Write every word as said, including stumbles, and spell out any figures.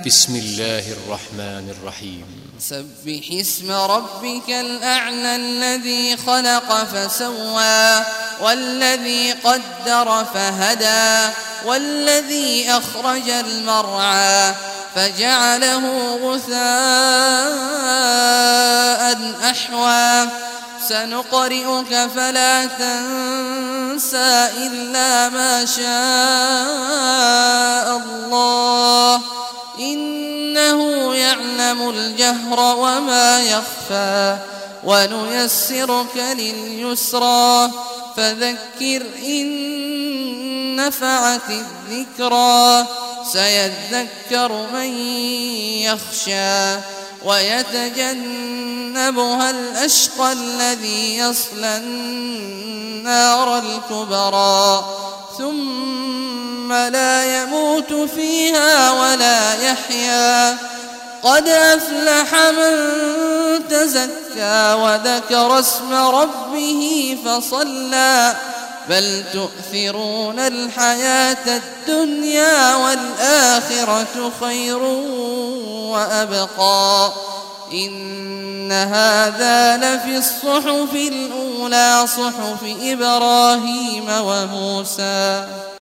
بسم الله الرحمن الرحيم سبح اسم ربك الأعلى الذي خلق فسوى والذي قدر فهدى والذي أخرج المرعى فجعله غثاء أحوى سنقرئك فلا تنسى إلا ما شاء الله إنه يعلم الجهر وما يخفى ونيسرك لليسرى فذكر إن نفعت الذكرى سيذكر من يخشى ويتجنبها الأشقى الذي يصلى النار الكبرى ثم لا يموت فيها ولا يحيا قد أفلح من تزكى وذكر اسم ربه فصلى بل تؤثرون الحياة الدنيا والآخرة خير وأبقى إن هذا لفي الصحف الأولى صحف إبراهيم وموسى.